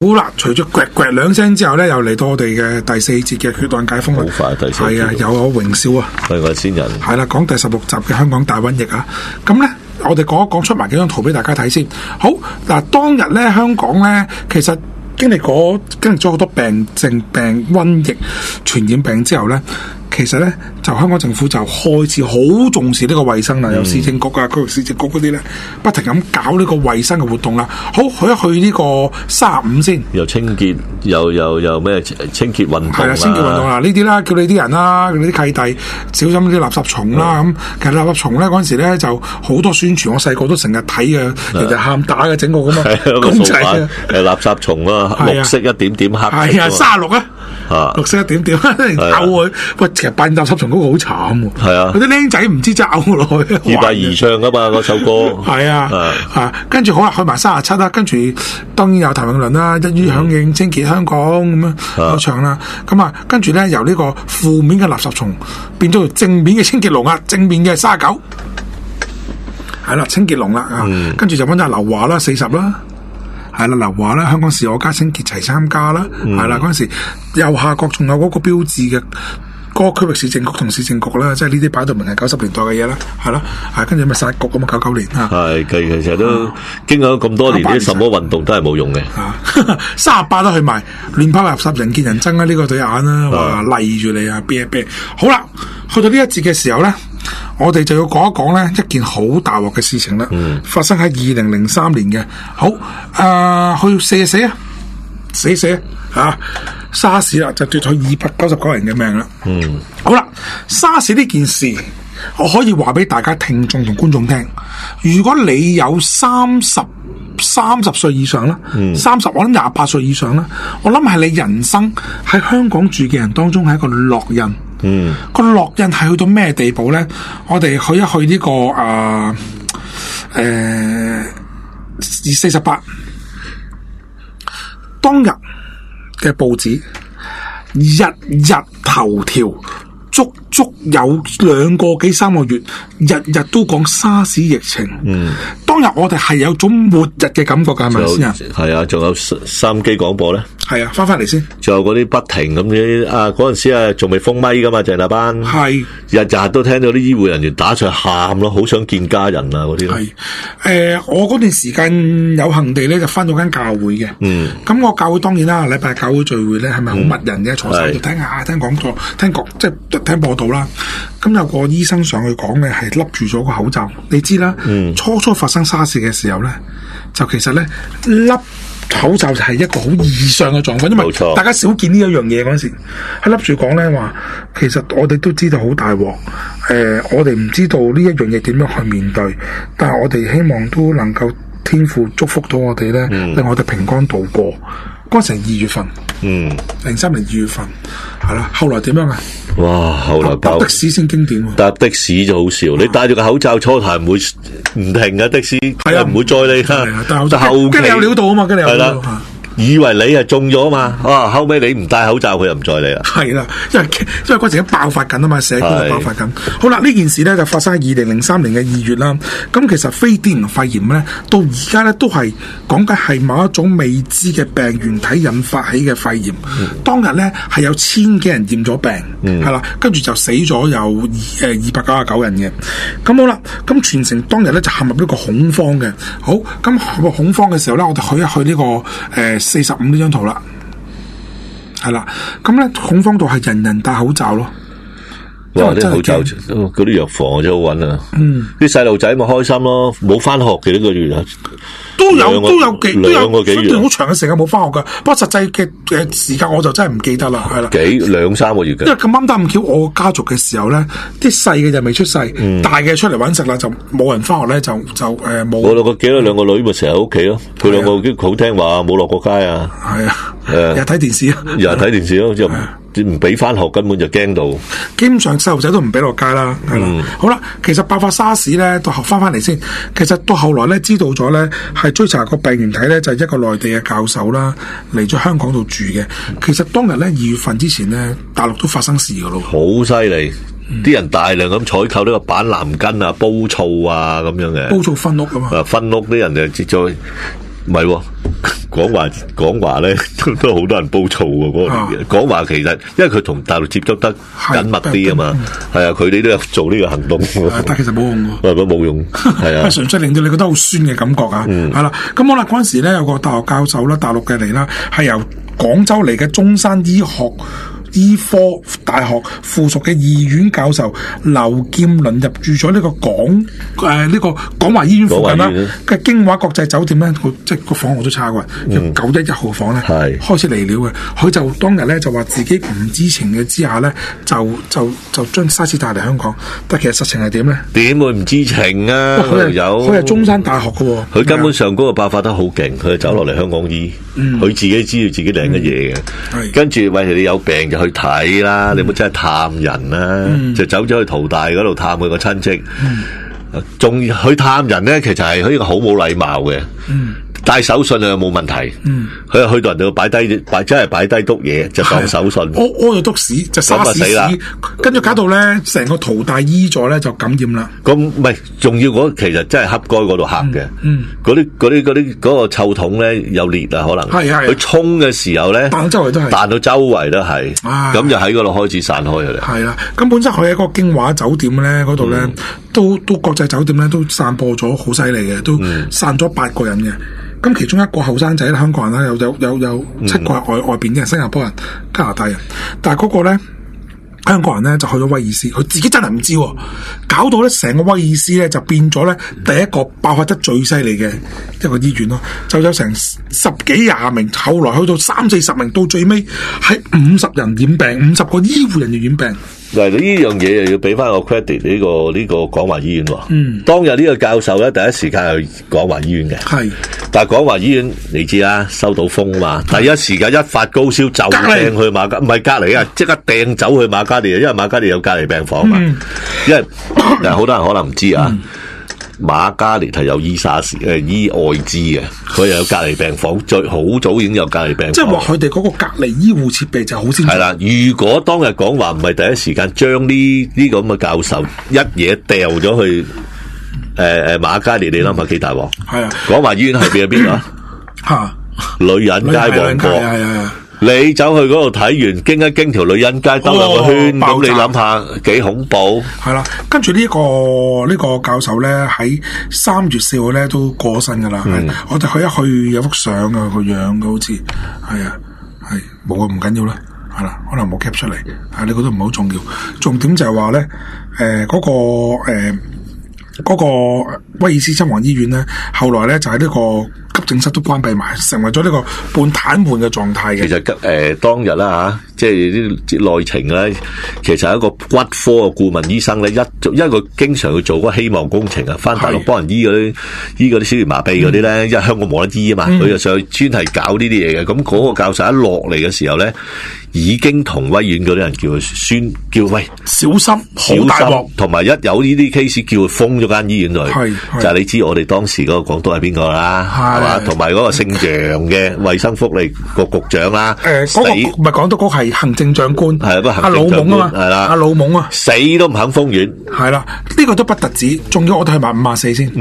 好啦，隨住呱呱兩聲之後咧，又嚟到我哋嘅第4節嘅血案解封啦。 好快，第4節。 係啊，有我榮少啊， 係我先人。 係啦，講第16集嘅香港大瘟疫啊。咁咧，我哋講一講出埋幾張圖俾大家睇先。好嗱，當日咧香港咧，其實經歷咗好多病症、瘟疫、傳染病之後咧。其實咧，就香港政府就開始好重視呢個衛生啦，有市政局啊、區域市政局嗰啲咧，不停咁搞呢個衛生嘅活動啦。好，去呢個35先， 又清潔，又咩清潔運動係啦，清潔運動啦，呢啲啦，叫你啲人啦，叫你啲契弟小心啲垃圾蟲啦。咁其實垃圾蟲咧嗰陣時咧就好多宣傳，我細個都成日睇嘅，人哋喊打嘅整個咁啊公仔啊， 垃圾蟲啊，綠色一點點黑， 係啊，36啊，綠色一點點，咬佢喂。其實扮垃圾蟲嗰個好慘喎，係啊，嗰啲僆仔唔知真係咬落去， 義大兒唱噶嘛嗰首歌， 係啊，跟住好啦，去埋37啦，跟住當然有譚詠麟啦，一於響應清潔香港咁樣有唱啦，咁啊，跟住咧由呢個負面嘅垃圾蟲變咗正面嘅清潔龍啊，正面嘅39，係啦，清潔龍啦啊，跟住就揾咗劉華啦40啦。係啦，劉華啦，香港市我家清潔齊參加啦，係啦，嗰陣時右下角仲有嗰個標誌嘅嗰個區域市政局同市政局啦，即係呢啲擺到明係90年代嘅嘢啦，係啦，跟住咪殺局咁啊，99年啊，係其實都經過咁多年啲什麼運動都係冇用嘅 ，38都去埋亂拋垃圾人見人憎啦，呢個對眼啦，話勵住你啊，啤，好啦，去到呢一節嘅時候咧。我哋就要講一講咧一件好大鑊嘅事情啦，發生喺2003年嘅。好，去死啊！沙士啦，就奪去299人嘅命啦。好啦，沙士呢件事，我可以話俾大家聽眾同觀眾聽。如果你有30歲以上啦，30我諗28歲以上啦，我諗係你人生喺香港住嘅人當中係一個烙印。個烙印係去到咩地步咧？我哋去一去呢個48當日嘅報紙，日頭條足有2個幾3個月，日都講沙士疫情。當日我哋係有種末日嘅感覺㗎，係咪先啊？係啊，仲有收音機廣播咧。 係啊，翻嚟先。仲有嗰啲不停咁啲嗰陣時啊，仲未封咪噶嘛，鄭大班。係日都聽到啲醫護人員打出去喊咯，好想見家人啊嗰啲。 係我嗰段時間有幸地咧就翻咗間教會嘅。咁我教會當然啦，禮拜教會聚會咧係咪好密人嘅？坐晒度聽下聽講座，即係聽播道啦。咁有個醫生上去講嘅係笠住咗個口罩，你知啦。初發生沙士嘅時候咧，就其實咧笠口罩就係一個好異常嘅狀況，因為大家少見呢一樣嘢嗰陣時，佢笠住講咧話，其實我哋都知道好大鑊，我哋唔知道呢一樣嘢點樣去面對，但係我哋希望都能夠天父祝福到我哋咧，令我哋平安度過。嗰陣2月份，03年2月份，係啦。後來點樣啊？哇！後來搭的士先經典喎。搭的士就好笑，你戴住個口罩初頭唔會唔停嘅的士，係啊，唔會載你㗎。但後期，跟住有料到啊嘛，跟住有料到。以為你係中咗嘛？後尾你唔戴口罩，佢又唔載你啦。係啦，因為嗰陣時爆發緊啊嘛，社區都爆發緊。好啦，呢件事咧就發生喺2003年嘅2月啦。咁其實非典型肺炎咧，到而家咧都係講緊係某一種未知嘅病原體引發起嘅肺炎。當日咧係有1000幾人驗咗病，係啦，跟住就死咗有299人嘅。咁好啦，咁全城當日咧就陷入呢個恐慌嘅。好，咁恐慌嘅時候咧，我哋去一去呢個45呢張圖啦，係啦，咁咧恐慌到係人人戴口罩咯。哇！啲口罩嗰啲藥房真係好穩啊。啲細路仔咪開心咯，冇翻學嘅呢個月啊，都有2個幾月，好長嘅時間冇翻學噶。不過實際嘅時間我就真係唔記得啦，係啦，2-3個月嘅。因為咁啱得咁巧，我家族嘅時候咧，啲細嘅就未出世，大嘅出嚟搵食啦，就冇人翻學咧，就冇。我兩個女咪成日喺屋企咯，佢兩個好聽話，冇落過街啊。係啊，日睇電視啊，日睇電視咯，就唔俾翻學，根本就驚到。基本上細路仔都唔俾落街啦，係啦。好啦，其實爆發沙士咧，到後翻嚟先。其實到後來咧，知道咗咧，係追查個病原體咧，就係一個內地嘅教授啦，嚟咗香港度住嘅。其實當日咧2月份之前咧，大陸都發生事噶咯，好犀利。啲人大量咁採購呢個板藍根啊、煲醋啊咁樣嘅。煲醋分屋啊嘛。分屋啲人就接咗。 唔係喎。廣華咧都好多人煲醋喎，嗰個年嘅廣華其實因為佢同大陸接觸得緊密啲啊嘛，係啊，佢哋都有做呢個行動， 但其實冇用喎， 冇用，係啊， 純粹令到你覺得好酸嘅感覺啊，係啦，咁好啦，嗰陣時咧有個大學教授啦，大陸嘅嚟啦，係由廣州嚟嘅中山醫科大學附屬嘅醫院教授劉劍倫入住咗呢個廣華醫院附近啦嘅京華國際酒店咧，即係個房我都差過，叫911號房咧，開始嚟料嘅。佢就當日咧就話自己唔知情嘅之下咧，就將沙士帶嚟香港，但其實實情係點咧？ 點會唔知情啊？ 佢係中山大學嘅喎， 佢根本上嗰個爆發得好勁，佢走落嚟香港醫，佢自己知道自己領嘅嘢嘅，跟住喂你有病就去睇啦，你冇真係探人啦，就走咗去淘大嗰度探佢個親戚，仲去探人咧，其實係佢一個好冇禮貌嘅。帶手信又冇問題，佢去到人哋度擺低篤嘢就當手信， 屙咗篤屎就沙士屎，跟住搞到咧成個淘大醫座咧就感染啦。咁唔係，仲要其實真係黑該嗰度黑嘅，嗰個臭桶咧有裂啊，可能佢沖嘅時候咧彈到周圍都係，咁就喺嗰度開始散開佢哋。係啦，咁本身佢喺嗰個京華酒店咧嗰度咧，都國際酒店咧都散播咗好犀利嘅，都散咗8個人嘅。咁其中一個後生仔香港人啦，有7個係外邊啲人，新加坡人、加拿大人，但係嗰個咧香港人咧就去咗威爾斯，佢自己真係唔知，搞到咧成個威爾斯咧就變咗咧第一個爆發得最犀利嘅一個醫院咯，就有成10幾20名，後來去到30-40名，到最尾係50人染病，50個醫護人員染病。嗱，呢樣嘢又要俾翻個 credit 呢個廣華醫院喎。當日呢個教授咧第一時間去廣華醫院嘅，但係廣華醫院你知啦，收到風嘛，第一時間一發高燒就掟去瑪嘉，唔係隔離啊，即刻掟走去瑪嘉烈，因為瑪嘉烈有隔離病房嘛。因為好多人可能唔知啊。瑪嘉烈係有醫愛滋嘅，佢又有隔離病房，好早已經有隔離病房。即係話佢哋嗰個隔離醫護設備就好先進。係啦，如果當日廣華唔係第一時間將呢個咁嘅教授一嘢掉咗去瑪嘉烈，你諗下幾大鑊？係啊，廣華醫院係邊啊？嚇，女人街旺角。係。你走去嗰度睇完，經一經條女人街兜兩個圈，咁你諗下幾恐怖？係啦，跟住呢個教授咧喺3月4號咧都過身噶啦。我哋去有幅相啊，個樣嘅好似係啊，係冇啊，唔緊要啦，係啦，可能冇 cap 出嚟，係你覺得唔係好重要。重點就係話咧，嗰個威爾斯親王醫院咧，後來咧就喺呢個急症室都關閉埋，成為咗呢個半癱瘓嘅狀態嘅。其實當日啦即係啲內情咧，其實係一個骨科嘅顧問醫生咧，因為佢經常去做嗰個希望工程啊，翻大陸幫人醫嗰啲小兒麻痹嗰啲咧，因為香港冇得醫啊嘛，佢就上去專係搞呢啲嘢嘅。咁嗰個教授一落嚟嘅時候咧，已經同威院嗰啲人叫喂小心，好大鑊，同埋一有呢啲 case 叫佢封咗間醫院度，就係你知我哋當時嗰個港督係邊個啦，係嘛？同埋嗰個姓楊嘅衛生福利局局長啦，嗰個唔係港督局係行政長官，係阿老懵啊嘛，係啦，阿老懵啊，死都唔肯封院，係啦，呢個都不特止，仲要我哋去埋54先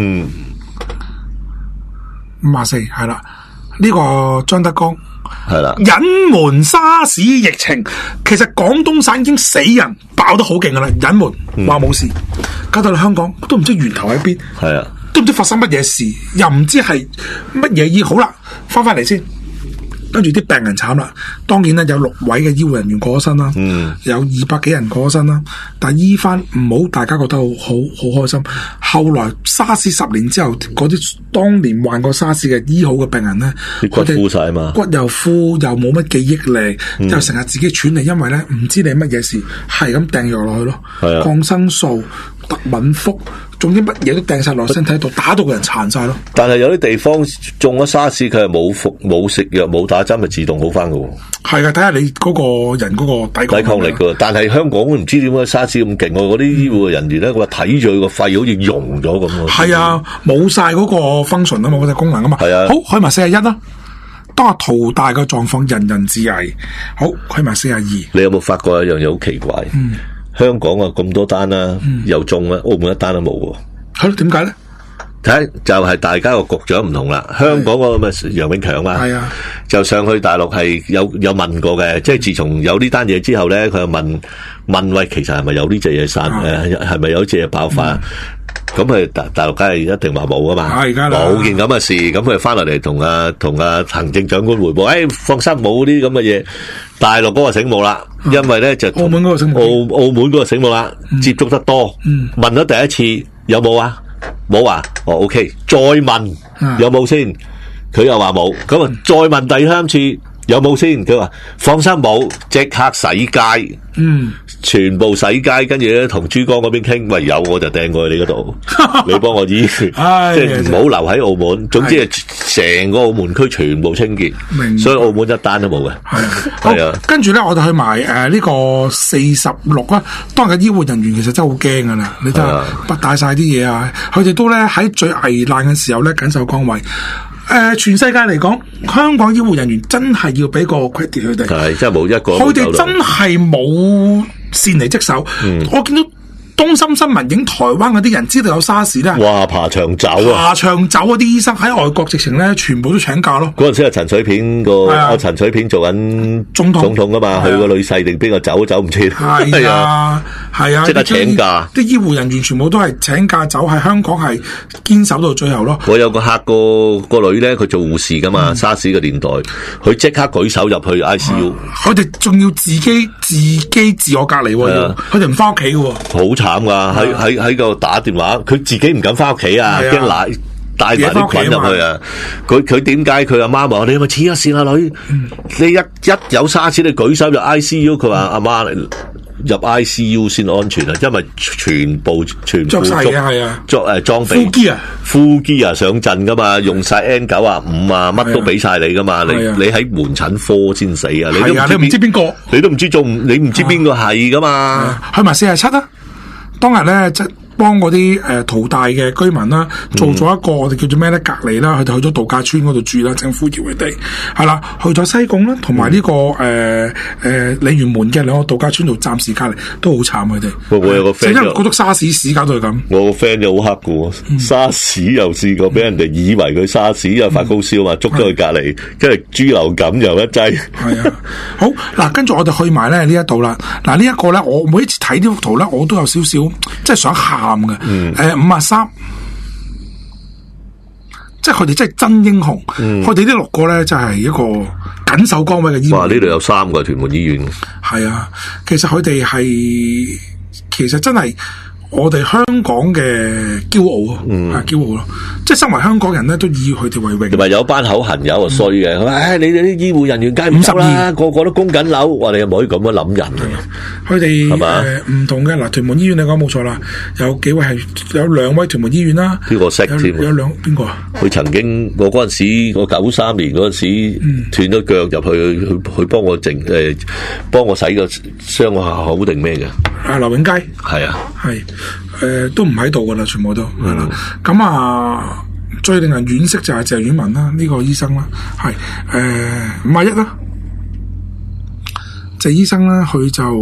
，54係啦，呢個張德江。係啦，隱瞞沙士疫情，其實廣東省已經死人爆得好勁噶啦，隱瞞話冇事，搞到嚟香港都唔知源頭喺邊，係啊，都唔知發生乜嘢事，又唔知係乜嘢醫好啦，翻嚟先。跟住啲病人慘啦，當然咧有6位嘅醫護人員過咗身啦，有200幾人過咗身啦，但係醫翻唔好，大家覺得好開心。後來沙士10年之後，嗰啲當年患過沙士嘅醫好嘅病人咧，骨枯晒嘛，骨又枯又冇乜記憶力，又成日自己喘嚟，因為咧唔知你乜嘢事，係咁掟藥落去咯，抗生素、特敏福。總之乜嘢都掟晒落身體度，打到個人殘晒咯。但係有啲地方中咗沙士，佢係冇食藥冇打針，咪自動好翻噶。係啊，睇下你嗰個人嗰個抵抗力噶。但係香港唔知點解沙士咁勁，嗰啲醫護人員咧，佢話睇住佢個肺好似溶咗咁。係啊，冇晒嗰個 function 啊嘛，冇晒功能啊嘛。係啊，好去埋41啦。當下淘大嘅狀況，人人自危。好去埋42。你有冇發覺一樣嘢好奇怪？香港啊咁多單啦，又中啦，澳門一單都冇喎。係咯，點解咧？ 睇就係大家個局長唔同啦。香港個咪楊永強啊，就上去大陸係有問過嘅，即係自從有呢單嘢之後咧，佢就問喂，其實係咪有呢隻嘢散？係咪有隻嘢爆發？咁佢大陸梗係一定話冇噶嘛，冇件咁嘅事，咁佢翻落嚟同阿行政長官匯報，放心冇呢啲咁嘅嘢。大陸嗰個醒目啦，因為咧就澳門嗰個醒目， 澳門嗰個醒目啦，接觸得多，問咗第一次有冇啊？冇啊，OK， 再問有冇先，佢又話冇，咁啊再問第三次有冇先，佢話放心冇，即刻洗街，全部洗街，跟住咧同珠江嗰邊傾，喂有我就掟過去你嗰度，你幫我醫，即係唔好留喺澳門，總之係成個澳門區全部清潔，所以澳門一單都冇嘅。 係啊，跟住咧我就去埋呢個46啦，當日嘅醫護人員其實真係好驚噶啦，你真係不帶晒啲嘢啊，佢哋都咧喺最危難嘅時候咧緊守崗位。全世界嚟講，香港醫護人員真係要俾個 credit 佢哋， 係真係冇一個， 佢哋真係冇擅離職守。我見到東森新聞影台灣嗰啲人知道有沙士咧， 哇爬牆走啊！ 爬牆走嗰啲醫生喺外國直情咧，全部都請假咯。 嗰陣時係陳水扁陳水扁做緊總統噶嘛，佢個女婿定邊個走唔切？ 係啊， 即刻請假。 啲醫護人員全部都係請假走，喺香港係堅守到最後咯。 我有個客個女咧，佢做護士噶嘛，沙士嘅年代，佢即刻舉手入去 ICU。 佢哋仲要自己自我隔離喎，佢哋唔翻屋企嘅喎。 好慘噶，喺度打電話，佢自己唔敢翻屋企啊，驚帶埋啲菌入去啊！佢點解佢阿媽話你咪黐一線啊女？你一有沙士你舉手入 ICU， 佢話阿媽入 ICU 先安全啊，因為全部着晒嘅係啊， 裝備呼機啊上陣噶嘛，用晒 N95啊，乜都俾晒你噶嘛，你喺門診科先死啊！你唔知邊個， 你都唔知你唔知邊個係噶嘛？ 去埋47啊！當日咧即幫嗰啲淘大嘅居民啦，做咗一個我哋叫做咩咧隔離啦，佢哋去咗度假村嗰度住啦，政府叫佢哋係啦，去咗西貢啦，同埋呢個鯉魚門嘅兩個度假村度暫時隔離，都好慘佢哋。 我有個 friend 因為嗰篤沙士屎搞到係咁。 我個 friend 就好黑嘅，沙士又試過俾人哋以為佢沙士又發高燒嘛，捉咗去隔離，跟住豬流感又一劑。係啊， 好嗱，跟住我哋去埋咧呢一度啦。嗱呢一個咧，我每一次睇呢幅圖咧，我都有少少即係想喊嘅。53，即係佢哋真係真英雄。佢哋呢6個咧，就係一個緊守崗位嘅醫護。 哇！呢度有3個屯門醫院。 係啊，其實佢哋其實真係我哋香港嘅驕傲啊，驕傲咯！即係身為香港人咧，都以佢哋為榮。同埋有班口痕友啊衰嘅，你哋啲醫護人員梗係唔收啦，個個都供緊樓，話你又唔可以咁樣諗人啊！佢哋唔同嘅嗱，屯門醫院你講冇錯啦，有幾位係有2位屯門醫院啦。 呢個識添， 有邊個啊？ 佢曾經我嗰陣時，我93年嗰陣時斷咗腳入去幫我幫我洗個傷好定咩嘅？劉永佳係啊，係。都唔喺度噶啦，全部都係啦。咁啊，最令人惋惜就係鄭婉文啦，呢個醫生啦，係51啦。鄭醫生咧，佢就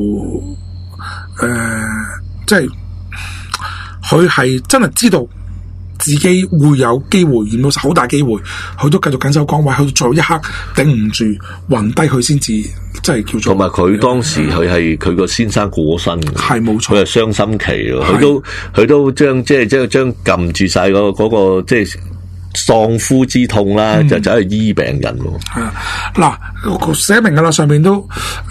即係佢係真係知道自己會有機會，遇到好大機會，佢都繼續緊守崗位，去到最後一刻頂唔住，暈低佢先至，即係叫做。同埋佢當時佢個先生過咗身， 係冇錯， 佢係傷心期咯，佢都將撳住晒嗰個即係喪夫之痛啦，就走去醫病人咯。 係啊，嗱寫明噶啦，上面都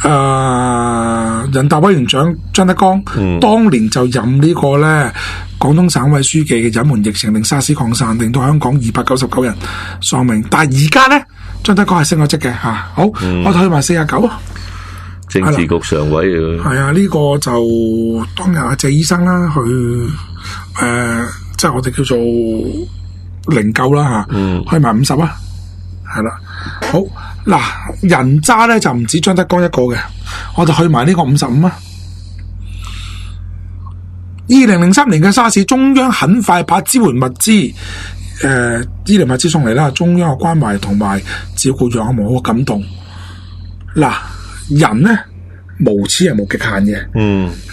人大委員長張德江，當年就任呢個咧。廣東省委書記嘅隱瞞疫情令沙士擴散，令到香港299人喪命。但係而家咧，張德江係升咗職嘅吓。好，我哋去埋49啊。 政治局常委係啊，呢個就當日阿謝醫生啦，佢即係我哋叫做靈柩啦吓。去埋50啊，係啦。好嗱，人渣咧就唔止張德江一個嘅，我哋去埋呢個55啊。2003年嘅沙士，中央很快把支援物資、醫療物資送嚟啦。中央嘅關懷同埋照顧讓我們好感動。嗱，人咧無恥係無極限嘅。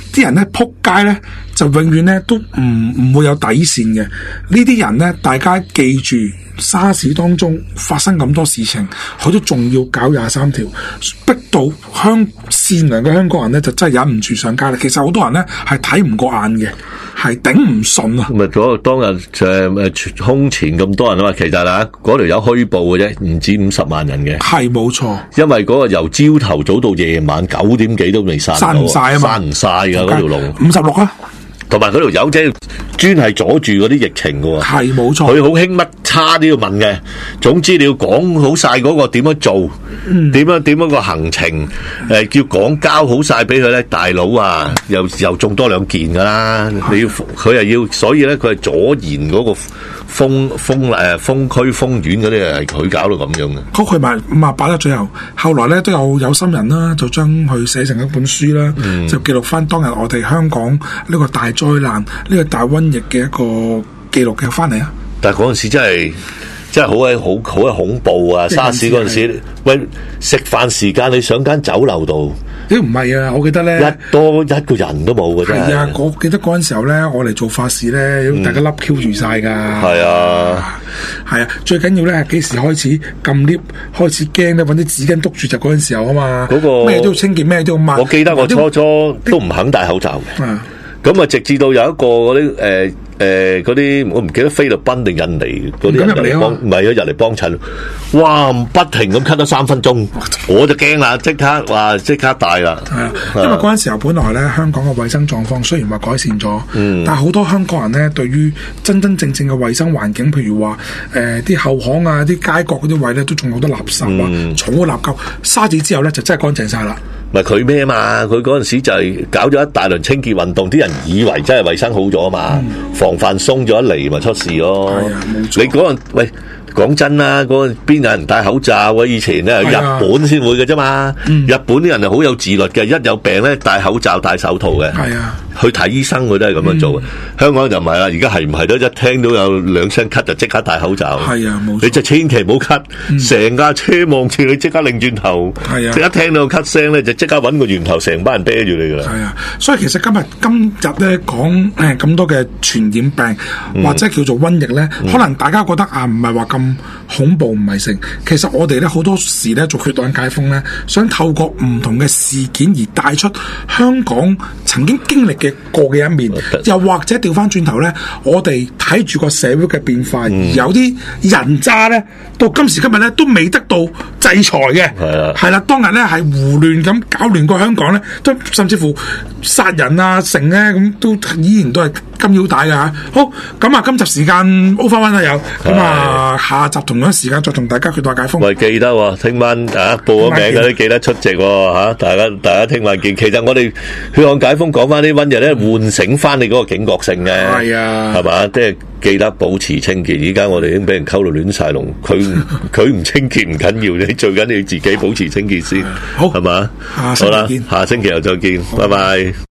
啲人咧撲街咧就永遠咧都唔會有底線嘅。呢啲人咧，大家記住，沙士當中發生咁多事情，佢都仲要搞23條，逼到善良嘅香港人咧就真係忍唔住上街啦。其實好多人咧係睇唔過眼嘅，係頂唔順啊！ 咪嗰當日就空前咁多人啊嘛，其實啊嗰條友虛報嘅啫，唔止50萬人嘅，係冇錯。 因為嗰個由朝頭早到夜晚9點幾都未散唔晒啊嘛，散唔晒噶嗰條龍 56啊！ 同埋嗰條友仔專係阻住嗰啲疫情嘅喎， 係冇錯。 佢好興乜差都要問嘅，總之你要講好晒嗰個點樣做，點樣個行程，叫講交好晒俾佢咧，大佬啊，又中多2件噶啦，你要佢又要，所以咧佢係阻延嗰個封區封院嗰啲係佢搞到咁樣嘅。 佢咪擺得最後來咧都有心人啦，就將佢寫成一本書啦，就記錄翻當日我哋香港呢個大災難、呢個大瘟疫嘅一個記錄嘅翻嚟啊！ 但係嗰陣時真係好恐怖啊！沙士嗰陣時，喂，食飯時間你上間酒樓度， 唔係啊！我記得咧， 一個人都冇嘅真係。係啊！ 我記得嗰陣時候咧，我嚟做法事咧，大家笠 Q 住晒噶。 係啊， 係啊！最緊要咧係幾時開始撳 lift，開始驚咧，搵啲紙巾督住就嗰陣時候啊嘛。嗰個咩都要清潔，咩都要抹。 我記得我初都唔肯戴口罩嘅。咁啊，直至到有一個嗰啲我唔記得菲律賓定印尼嗰啲人嚟幫，唔係入嚟幫襯，哇！不停咁咳咗3分鐘，我就驚啦，即刻戴啦。係啊， 因為嗰陣時候本來咧香港嘅衛生狀況雖然話改善咗，但係好多香港人咧對於真正嘅衛生環境，譬如話啲後巷啊、啲街角嗰啲位咧，都仲有好多垃圾啊、草垃圾。沙士之後咧就真係乾淨晒啦。 咪佢咩嘛？佢嗰陣時就係搞咗一大輪清潔運動，啲人以為真係衛生好咗啊嘛，防範鬆咗一嚟咪出事咯。你嗰陣喂講真啦，嗰邊有人戴口罩啊？以前咧日本先會嘅啫嘛，日本啲人係好有自律嘅，一有病咧戴口罩戴手套嘅。係啊。去睇醫生佢都係咁樣做嘅，香港就唔係啦，而家係唔係都一聽到有2聲咳就即刻戴口罩。係啊，冇錯。你就千祈唔好咳，成架車望住你即刻擰轉頭。係啊，一聽到咳聲咧就即刻揾個源頭，成班人啤住你噶啦。係啊，所以其實今日咧講咁多嘅傳染病或者叫做瘟疫咧，可能大家覺得啊唔係話咁恐怖唔係成，其實我哋咧好多時咧做血案解封咧，想透過唔同嘅事件而帶出香港曾經經歷嘅過嘅一面，又或者調翻轉頭咧，我哋睇住個社會嘅變化，而有啲人渣咧，到今時今日咧都未得到制裁嘅，係啦，當日咧係胡亂咁搞亂過香港咧，都甚至乎殺人啊成咧咁，都依然都係金腰帶㗎嚇。好，咁啊，今集時間 over 啦又，咁啊下集同樣時間再同大家血案解封。喂，記得喎，聽晚報咗名嗰啲記得出席喎嚇，大家聽晚見。其實我哋血案解封講翻啲瘟疫咧，喚醒翻你嗰個警覺性嘅，係啊，係嘛，即係記得保持清潔。而家我哋已經俾人溝到亂晒龍，佢唔清潔唔緊要，你最緊要自己保持清潔先，好係嘛？好啦，下星期又再見，拜拜。